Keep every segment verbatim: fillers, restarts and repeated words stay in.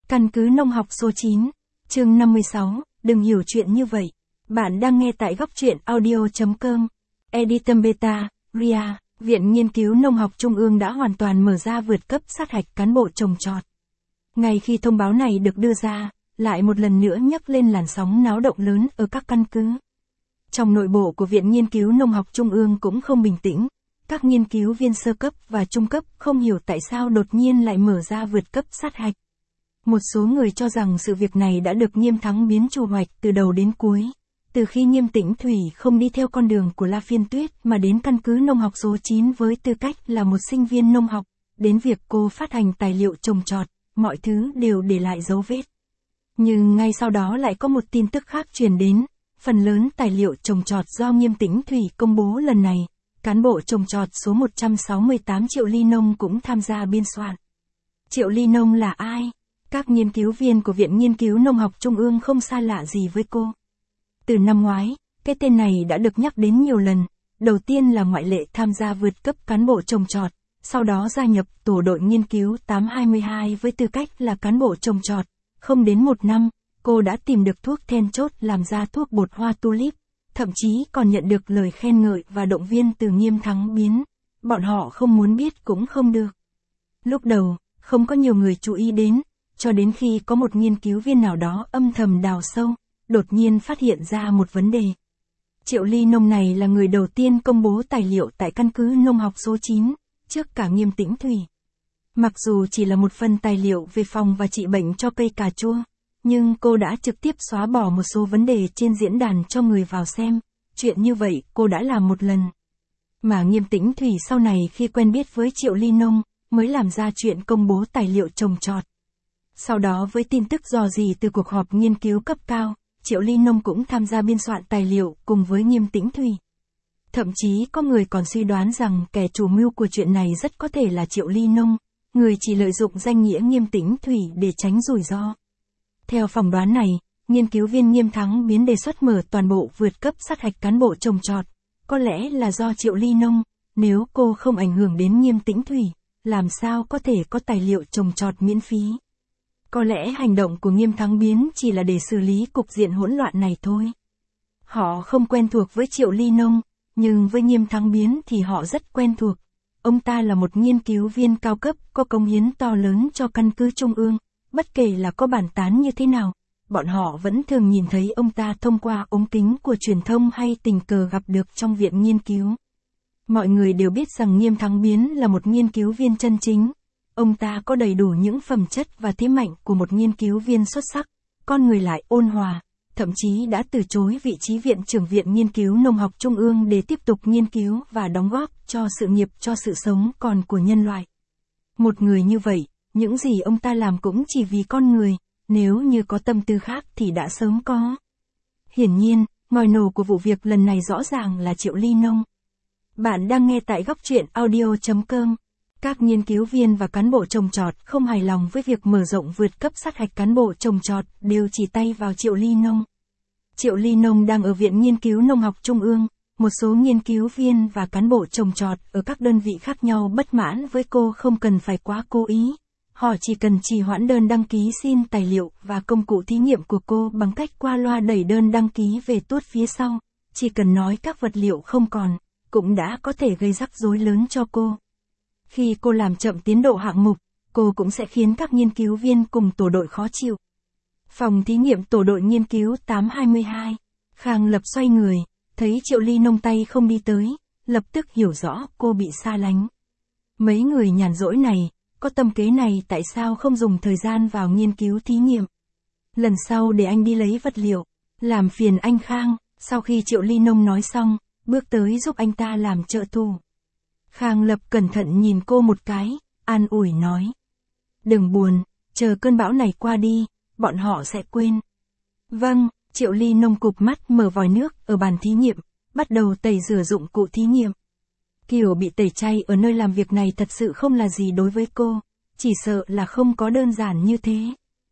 Căn cứ nông học số chín, chương năm mươi sáu, đừng hiểu chuyện như vậy. Bạn đang nghe tại góc truyện audio chấm com. Editum Beta, rờ i a, Viện Nghiên cứu Nông học Trung ương đã hoàn toàn mở ra vượt cấp sát hạch cán bộ trồng trọt. Ngay khi thông báo này được đưa ra, lại một lần nữa nhấc lên làn sóng náo động lớn ở các căn cứ. Trong nội bộ của Viện Nghiên cứu Nông học Trung ương cũng không bình tĩnh. Các nghiên cứu viên sơ cấp và trung cấp không hiểu tại sao đột nhiên lại mở ra vượt cấp sát hạch. Một số người cho rằng sự việc này đã được Nghiêm Thắng Biến chủ hoạch từ đầu đến cuối. Từ khi Nghiêm Tĩnh Thủy không đi theo con đường của La Phiên Tuyết mà đến căn cứ nông học số chín với tư cách là một sinh viên nông học, đến việc cô phát hành tài liệu trồng trọt, mọi thứ đều để lại dấu vết. Nhưng ngay sau đó lại có một tin tức khác truyền đến, phần lớn tài liệu trồng trọt do Nghiêm Tĩnh Thủy công bố lần này, cán bộ trồng trọt số một trăm sáu mươi tám Triệu Ly Nông cũng tham gia biên soạn. Triệu Ly Nông là ai? Các nghiên cứu viên của Viện Nghiên cứu Nông học Trung ương không xa lạ gì với cô. Từ năm ngoái, cái tên này đã được nhắc đến nhiều lần, đầu tiên là ngoại lệ tham gia vượt cấp cán bộ trồng trọt, sau đó gia nhập tổ đội nghiên cứu tám hai hai với tư cách là cán bộ trồng trọt. Không đến một năm, cô đã tìm được thuốc then chốt làm ra thuốc bột hoa tulip, thậm chí còn nhận được lời khen ngợi và động viên từ Nghiêm Thắng Biến. Bọn họ không muốn biết cũng không được. Lúc đầu, không có nhiều người chú ý đến, cho đến khi có một nghiên cứu viên nào đó âm thầm đào sâu, đột nhiên phát hiện ra một vấn đề. Triệu Ly Nông này là người đầu tiên công bố tài liệu tại căn cứ nông học số chín, trước cả Nghiêm Tĩnh Thủy. Mặc dù chỉ là một phần tài liệu về phòng và trị bệnh cho cây cà chua, nhưng cô đã trực tiếp xóa bỏ một số vấn đề trên diễn đàn cho người vào xem. Chuyện như vậy cô đã làm một lần. Mà Nghiêm Tĩnh Thủy sau này khi quen biết với Triệu Ly Nông, mới làm ra chuyện công bố tài liệu trồng trọt. Sau đó với tin tức dò dỉ từ cuộc họp nghiên cứu cấp cao, Triệu Ly Nông cũng tham gia biên soạn tài liệu cùng với Nghiêm Tĩnh Thủy. Thậm chí có người còn suy đoán rằng kẻ chủ mưu của chuyện này rất có thể là Triệu Ly Nông, người chỉ lợi dụng danh nghĩa Nghiêm Tĩnh Thủy để tránh rủi ro. Theo phỏng đoán này, nghiên cứu viên Nghiêm Thắng Biến đề xuất mở toàn bộ vượt cấp sát hạch cán bộ trồng trọt, có lẽ là do Triệu Ly Nông, nếu cô không ảnh hưởng đến Nghiêm Tĩnh Thủy, làm sao có thể có tài liệu trồng trọt miễn phí. Có lẽ hành động của Nghiêm Thắng Biến chỉ là để xử lý cục diện hỗn loạn này thôi. Họ không quen thuộc với Triệu Ly Nông, nhưng với Nghiêm Thắng Biến thì họ rất quen thuộc. Ông ta là một nghiên cứu viên cao cấp có công hiến to lớn cho căn cứ Trung ương, bất kể là có bàn tán như thế nào, bọn họ vẫn thường nhìn thấy ông ta thông qua ống kính của truyền thông hay tình cờ gặp được trong viện nghiên cứu. Mọi người đều biết rằng Nghiêm Thắng Biến là một nghiên cứu viên chân chính. Ông ta có đầy đủ những phẩm chất và thế mạnh của một nghiên cứu viên xuất sắc, con người lại ôn hòa, thậm chí đã từ chối vị trí viện trưởng Viện Nghiên cứu Nông học Trung ương để tiếp tục nghiên cứu và đóng góp cho sự nghiệp cho sự sống còn của nhân loại. Một người như vậy, những gì ông ta làm cũng chỉ vì con người, nếu như có tâm tư khác thì đã sớm có. Hiển nhiên, ngòi nổ của vụ việc lần này rõ ràng là Triệu Ly Nông. Bạn đang nghe tại góc truyện audio chấm com. Các nghiên cứu viên và cán bộ trồng trọt không hài lòng với việc mở rộng vượt cấp sát hạch cán bộ trồng trọt đều chỉ tay vào Triệu Ly Nông. Triệu Ly Nông đang ở Viện Nghiên cứu Nông học Trung ương, một số nghiên cứu viên và cán bộ trồng trọt ở các đơn vị khác nhau bất mãn với cô không cần phải quá cố ý. Họ chỉ cần trì hoãn đơn đăng ký xin tài liệu và công cụ thí nghiệm của cô bằng cách qua loa đẩy đơn đăng ký về tuốt phía sau, chỉ cần nói các vật liệu không còn, cũng đã có thể gây rắc rối lớn cho cô. Khi cô làm chậm tiến độ hạng mục, cô cũng sẽ khiến các nghiên cứu viên cùng tổ đội khó chịu. Phòng thí nghiệm tổ đội nghiên cứu tám hai hai, Khang Lập xoay người, thấy Triệu Ly Nông tay không đi tới, lập tức hiểu rõ cô bị xa lánh. Mấy người nhàn rỗi này, có tâm kế này tại sao không dùng thời gian vào nghiên cứu thí nghiệm. Lần sau để anh đi lấy vật liệu, làm phiền anh Khang. Sau khi Triệu Ly Nông nói xong, bước tới giúp anh ta làm trợ thủ. Khang Lập cẩn thận nhìn cô một cái, an ủi nói. Đừng buồn, chờ cơn bão này qua đi, bọn họ sẽ quên. Vâng, Triệu Ly Nông cụp mắt mở vòi nước ở bàn thí nghiệm, bắt đầu tẩy rửa dụng cụ thí nghiệm. Kiểu bị tẩy chay ở nơi làm việc này thật sự không là gì đối với cô, chỉ sợ là không có đơn giản như thế.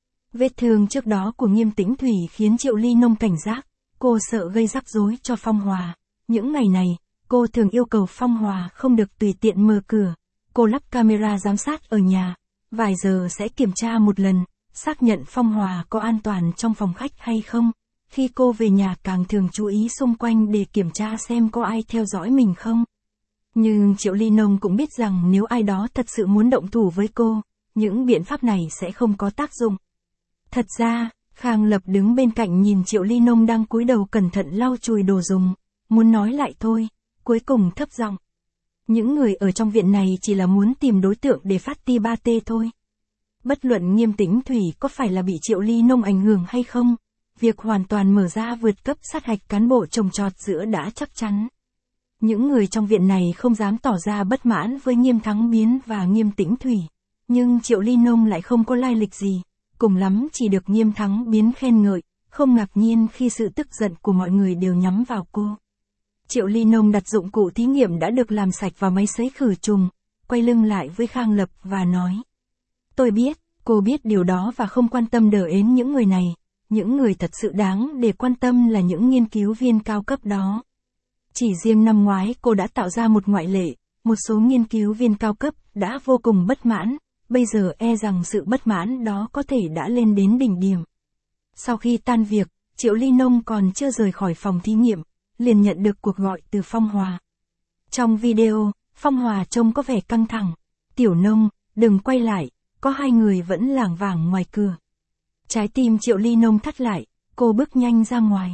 Vết thương trước đó của Nghiêm Tĩnh Thủy khiến Triệu Ly Nông cảnh giác, cô sợ gây rắc rối cho Phong Hòa. Những ngày này, cô thường yêu cầu Phong Hòa không được tùy tiện mở cửa. Cô lắp camera giám sát ở nhà, vài giờ sẽ kiểm tra một lần, xác nhận Phong Hòa có an toàn trong phòng khách hay không. Khi cô về nhà càng thường chú ý xung quanh để kiểm tra xem có ai theo dõi mình không. Nhưng Triệu Ly Nông cũng biết rằng nếu ai đó thật sự muốn động thủ với cô, những biện pháp này sẽ không có tác dụng. Thật ra, Khang Lập đứng bên cạnh nhìn Triệu Ly Nông đang cúi đầu cẩn thận lau chùi đồ dùng, muốn nói lại thôi, cuối cùng thấp giọng. Những người ở trong viện này chỉ là muốn tìm đối tượng để phát ti ba tê thôi. Bất luận Nghiêm Tĩnh Thủy có phải là bị Triệu Ly Nông ảnh hưởng hay không, việc hoàn toàn mở ra vượt cấp sát hạch cán bộ trồng trọt giữa đã chắc chắn. Những người trong viện này không dám tỏ ra bất mãn với Nghiêm Thắng Biến và Nghiêm Tĩnh Thủy, nhưng Triệu Ly Nông lại không có lai lịch gì, cùng lắm chỉ được Nghiêm Thắng Biến khen ngợi, không ngạc nhiên khi sự tức giận của mọi người đều nhắm vào cô. Triệu Ly Nông đặt dụng cụ thí nghiệm đã được làm sạch vào máy sấy khử trùng, quay lưng lại với Khang Lập và nói. Tôi biết, cô biết điều đó và không quan tâm đờ ến những người này, những người thật sự đáng để quan tâm là những nghiên cứu viên cao cấp đó. Chỉ riêng năm ngoái cô đã tạo ra một ngoại lệ, một số nghiên cứu viên cao cấp đã vô cùng bất mãn, bây giờ e rằng sự bất mãn đó có thể đã lên đến đỉnh điểm. Sau khi tan việc, Triệu Ly Nông còn chưa rời khỏi phòng thí nghiệm, liền nhận được cuộc gọi từ Phong Hòa. Trong video, Phong Hòa trông có vẻ căng thẳng. Tiểu Nông, đừng quay lại, có hai người vẫn lảng vảng ngoài cửa. Trái tim Triệu Ly Nông thắt lại, cô bước nhanh ra ngoài.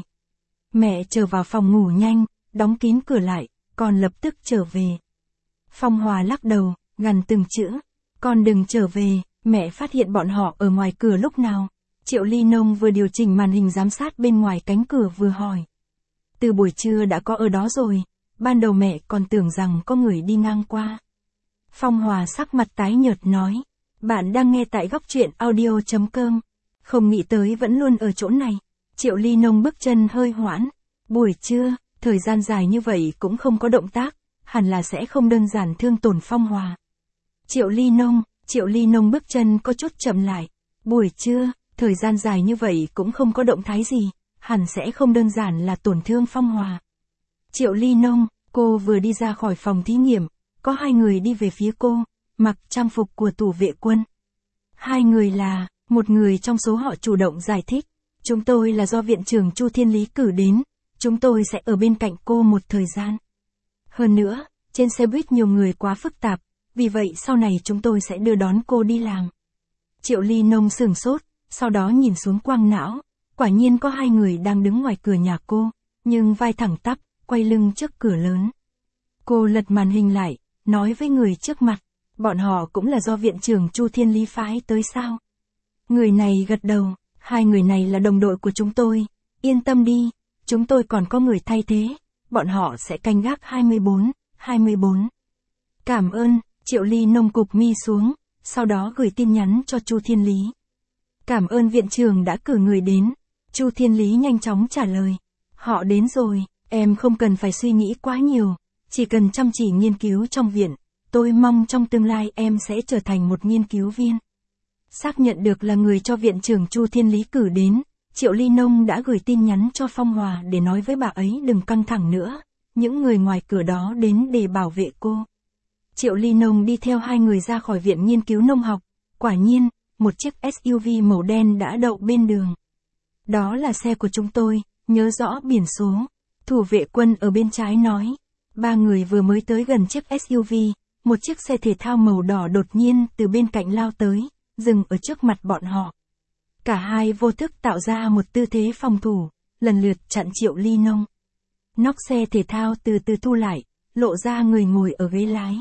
Mẹ trở vào phòng ngủ nhanh, đóng kín cửa lại, còn lập tức trở về. Phong Hòa lắc đầu, gằn từng chữ. Con đừng trở về, mẹ phát hiện bọn họ ở ngoài cửa lúc nào. Triệu Ly Nông vừa điều chỉnh màn hình giám sát bên ngoài cánh cửa vừa hỏi. Từ buổi trưa đã có ở đó rồi, ban đầu mẹ còn tưởng rằng có người đi ngang qua. Phong Hòa sắc mặt tái nhợt nói. Bạn đang nghe tại góc truyện audio chấm com. Không nghĩ tới vẫn luôn ở chỗ này. Triệu Ly Nông bước chân hơi hoãn. Buổi trưa, thời gian dài như vậy cũng không có động tác, hẳn là sẽ không đơn giản thương tổn Phong Hòa. Triệu Ly Nông, Triệu Ly Nông bước chân có chút chậm lại. Buổi trưa, thời gian dài như vậy cũng không có động thái gì, hẳn sẽ không đơn giản là tổn thương Phong Hòa. Triệu Ly Nông, cô vừa đi ra khỏi phòng thí nghiệm, có hai người đi về phía cô, mặc trang phục của tù vệ quân. Hai người là, một người trong số họ chủ động giải thích, chúng tôi là do viện trưởng Chu Thiên Lý cử đến, chúng tôi sẽ ở bên cạnh cô một thời gian. Hơn nữa, trên xe buýt nhiều người quá phức tạp, vì vậy sau này chúng tôi sẽ đưa đón cô đi làm. Triệu Ly Nông sửng sốt, sau đó nhìn xuống quang não, quả nhiên có hai người đang đứng ngoài cửa nhà cô, nhưng vai thẳng tắp, quay lưng trước cửa lớn. Cô lật màn hình lại, nói với người trước mặt, bọn họ cũng là do viện trưởng Chu Thiên Lý phái tới sao? Người này gật đầu, hai người này là đồng đội của chúng tôi, yên tâm đi, chúng tôi còn có người thay thế, bọn họ sẽ canh gác hai mươi bốn, hai mươi bốn. Cảm ơn, Triệu Ly Nông cụp mi xuống, sau đó gửi tin nhắn cho Chu Thiên Lý. Cảm ơn viện trưởng đã cử người đến. Chu Thiên Lý nhanh chóng trả lời. Họ đến rồi, em không cần phải suy nghĩ quá nhiều, chỉ cần chăm chỉ nghiên cứu trong viện. Tôi mong trong tương lai em sẽ trở thành một nghiên cứu viên. Xác nhận được là người cho viện trưởng Chu Thiên Lý cử đến, Triệu Ly Nông đã gửi tin nhắn cho Phong Hòa để nói với bà ấy đừng căng thẳng nữa. Những người ngoài cửa đó đến để bảo vệ cô. Triệu Ly Nông đi theo hai người ra khỏi viện nghiên cứu nông học. Quả nhiên, một chiếc ét u vê màu đen đã đậu bên đường. Đó là xe của chúng tôi, nhớ rõ biển số. Thủ vệ quân ở bên trái nói. Ba người vừa mới tới gần chiếc ét u vê, một chiếc xe thể thao màu đỏ đột nhiên từ bên cạnh lao tới, dừng ở trước mặt bọn họ. Cả hai vô thức tạo ra một tư thế phòng thủ, lần lượt chặn Triệu Ly Nông. Nóc xe thể thao từ từ thu lại, lộ ra người ngồi ở ghế lái.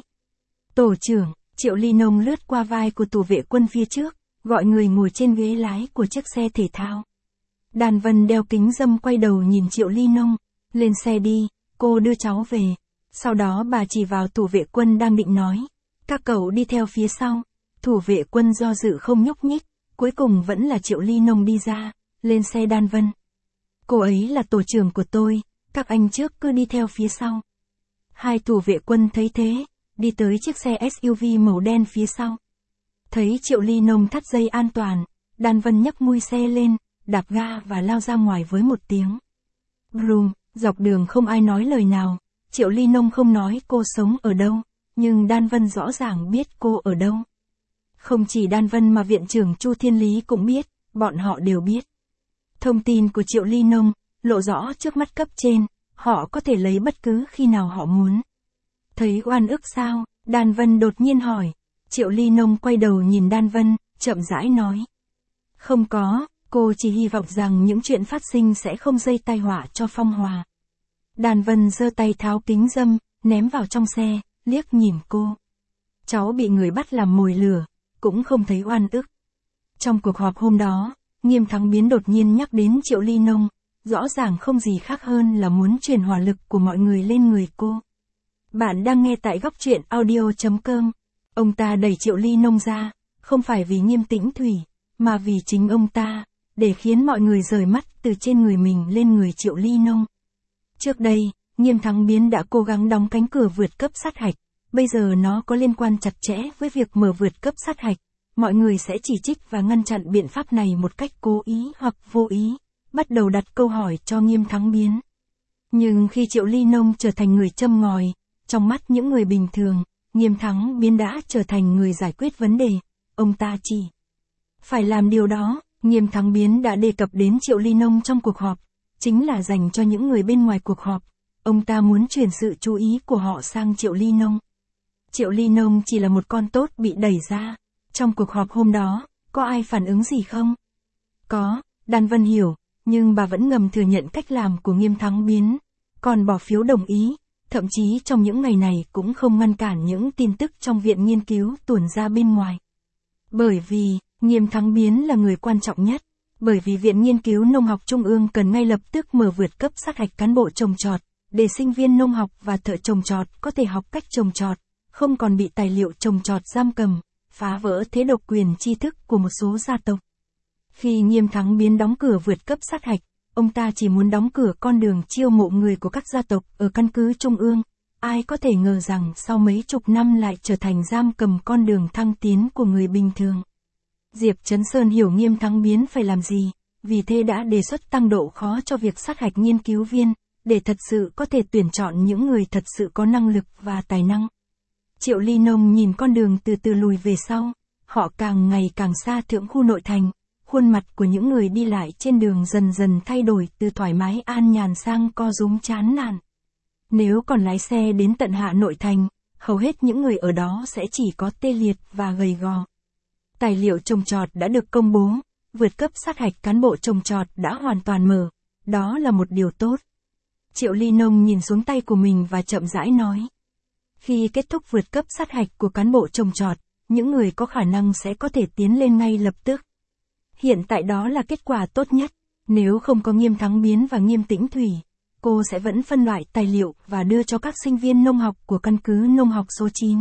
Tổ trưởng, Triệu Ly Nông lướt qua vai của thủ vệ quân phía trước, gọi người ngồi trên ghế lái của chiếc xe thể thao. Đàn Vân đeo kính râm quay đầu nhìn Triệu Ly Nông, lên xe đi, cô đưa cháu về. Sau đó bà chỉ vào thủ vệ quân đang định nói, các cậu đi theo phía sau. Thủ vệ quân do dự không nhúc nhích, cuối cùng vẫn là Triệu Ly Nông đi ra, lên xe Đan Vân. Cô ấy là tổ trưởng của tôi, các anh trước cứ đi theo phía sau. Hai thủ vệ quân thấy thế, đi tới chiếc xe ét u vê màu đen phía sau. Thấy Triệu Ly Nông thắt dây an toàn, Đan Vân nhấc mui xe lên, đạp ga và lao ra ngoài với một tiếng. Brum, dọc đường không ai nói lời nào, Triệu Ly Nông không nói cô sống ở đâu, nhưng Đan Vân rõ ràng biết cô ở đâu. Không chỉ Đan Vân mà viện trưởng Chu Thiên Lý cũng biết, bọn họ đều biết. Thông tin của Triệu Ly Nông, lộ rõ trước mắt cấp trên, họ có thể lấy bất cứ khi nào họ muốn. Thấy oan ức sao? Đan Vân đột nhiên hỏi. Triệu Ly Nông quay đầu nhìn Đan Vân, chậm rãi nói. Không có, cô chỉ hy vọng rằng những chuyện phát sinh sẽ không gây tai họa cho Phong Hòa. Đan Vân giơ tay tháo kính râm, ném vào trong xe, liếc nhìn cô. Cháu bị người bắt làm mồi lửa, cũng không thấy oan ức. Trong cuộc họp hôm đó, Nghiêm Thắng Biến đột nhiên nhắc đến Triệu Ly Nông, rõ ràng không gì khác hơn là muốn truyền hỏa lực của mọi người lên người cô. Bạn đang nghe tại góc truyện audio chấm com. Ông ta đẩy Triệu Ly Nông ra, không phải vì Nghiêm Tĩnh Thủy, mà vì chính ông ta, để khiến mọi người rời mắt từ trên người mình lên người Triệu Ly Nông. Trước đây, Nghiêm Thắng Biến đã cố gắng đóng cánh cửa vượt cấp sát hạch, bây giờ nó có liên quan chặt chẽ với việc mở vượt cấp sát hạch, mọi người sẽ chỉ trích và ngăn chặn biện pháp này một cách cố ý hoặc vô ý, bắt đầu đặt câu hỏi cho Nghiêm Thắng Biến. Nhưng khi Triệu Ly Nông trở thành người châm ngòi, trong mắt những người bình thường, Nghiêm Thắng Biến đã trở thành người giải quyết vấn đề, ông ta chỉ phải làm điều đó. Nghiêm Thắng Biến đã đề cập đến Triệu Ly Nông trong cuộc họp, chính là dành cho những người bên ngoài cuộc họp, ông ta muốn chuyển sự chú ý của họ sang Triệu Ly Nông. Triệu Ly Nông chỉ là một con tốt bị đẩy ra. Trong cuộc họp hôm đó, có ai phản ứng gì không? Có, Đan Vân hiểu, nhưng bà vẫn ngầm thừa nhận cách làm của Nghiêm Thắng Biến, còn bỏ phiếu đồng ý, thậm chí trong những ngày này cũng không ngăn cản những tin tức trong viện nghiên cứu tuồn ra bên ngoài. Bởi vì, Nghiêm Thắng Biến là người quan trọng nhất, bởi vì Viện Nghiên cứu Nông học Trung ương cần ngay lập tức mở vượt cấp sát hạch cán bộ trồng trọt, để sinh viên nông học và thợ trồng trọt có thể học cách trồng trọt, không còn bị tài liệu trồng trọt giam cầm, phá vỡ thế độc quyền tri thức của một số gia tộc. Khi Nghiêm Thắng Biến đóng cửa vượt cấp sát hạch, ông ta chỉ muốn đóng cửa con đường chiêu mộ người của các gia tộc ở căn cứ Trung ương. Ai có thể ngờ rằng sau mấy chục năm lại trở thành giam cầm con đường thăng tiến của người bình thường. Diệp Chấn Sơn hiểu Nghiêm Thắng Biến phải làm gì, vì thế đã đề xuất tăng độ khó cho việc sát hạch nghiên cứu viên, để thật sự có thể tuyển chọn những người thật sự có năng lực và tài năng. Triệu Ly Nông nhìn con đường từ từ lùi về sau, họ càng ngày càng xa thượng khu nội thành, khuôn mặt của những người đi lại trên đường dần dần thay đổi từ thoải mái an nhàn sang co rúm chán nản. Nếu còn lái xe đến tận hạ nội thành, hầu hết những người ở đó sẽ chỉ có tê liệt và gầy gò. Tài liệu trồng trọt đã được công bố, vượt cấp sát hạch cán bộ trồng trọt đã hoàn toàn mở, đó là một điều tốt. Triệu Ly Nông nhìn xuống tay của mình và chậm rãi nói. Khi kết thúc vượt cấp sát hạch của cán bộ trồng trọt, những người có khả năng sẽ có thể tiến lên ngay lập tức. Hiện tại đó là kết quả tốt nhất, nếu không có Nghiêm Thắng Biến và Nghiêm Tĩnh Thủy, cô sẽ vẫn phân loại tài liệu và đưa cho các sinh viên nông học của căn cứ nông học số chín.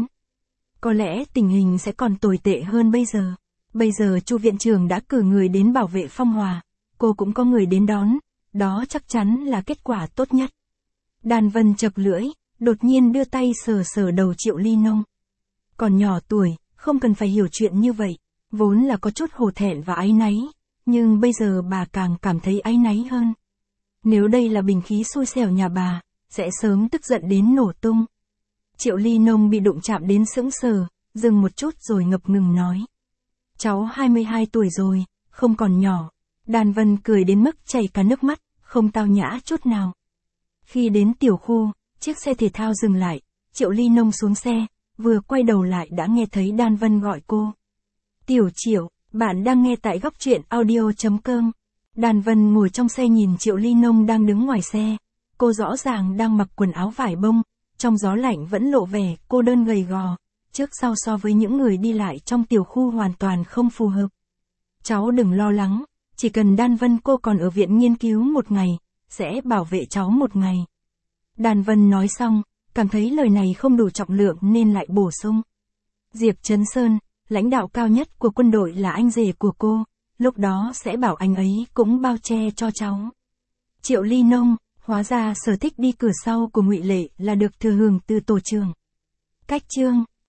Có lẽ tình hình sẽ còn tồi tệ hơn bây giờ. Bây giờ Chu viện trưởng đã cử người đến bảo vệ Phong Hòa, cô cũng có người đến đón, đó chắc chắn là kết quả tốt nhất. Đan Vân chậc lưỡi, đột nhiên đưa tay sờ sờ đầu Triệu Ly Nông. Còn nhỏ tuổi, không cần phải hiểu chuyện như vậy, vốn là có chút hổ thẹn và áy náy, nhưng bây giờ bà càng cảm thấy áy náy hơn. Nếu đây là bình khí xui xẻo nhà bà, sẽ sớm tức giận đến nổ tung. Triệu Ly Nông bị đụng chạm đến sững sờ, dừng một chút rồi ngập ngừng nói. Cháu hai mươi hai tuổi rồi, không còn nhỏ. Đan Vân cười đến mức chảy cả nước mắt, không tao nhã chút nào. Khi đến tiểu khu, chiếc xe thể thao dừng lại, Triệu Ly Nông xuống xe, vừa quay đầu lại đã nghe thấy Đan Vân gọi cô. Tiểu Triệu, bạn đang nghe tại góc truyện audio chấm com. Đan Vân ngồi trong xe nhìn Triệu Ly Nông đang đứng ngoài xe, cô rõ ràng đang mặc quần áo vải bông, trong gió lạnh vẫn lộ vẻ cô đơn gầy gò, trước sau so với những người đi lại trong tiểu khu hoàn toàn không phù hợp. Cháu đừng lo lắng, chỉ cần Đan Vân cô còn ở viện nghiên cứu một ngày, sẽ bảo vệ cháu một ngày. Đan Vân nói xong, cảm thấy lời này không đủ trọng lượng nên lại bổ sung. Diệp Chấn Sơn, lãnh đạo cao nhất của quân đội là anh rể của cô, lúc đó sẽ bảo anh ấy cũng bao che cho cháu. Triệu Ly Nông, hóa ra sở thích đi cửa sau của Ngụy Lệ là được thừa hưởng từ tổ trưởng. Cách chương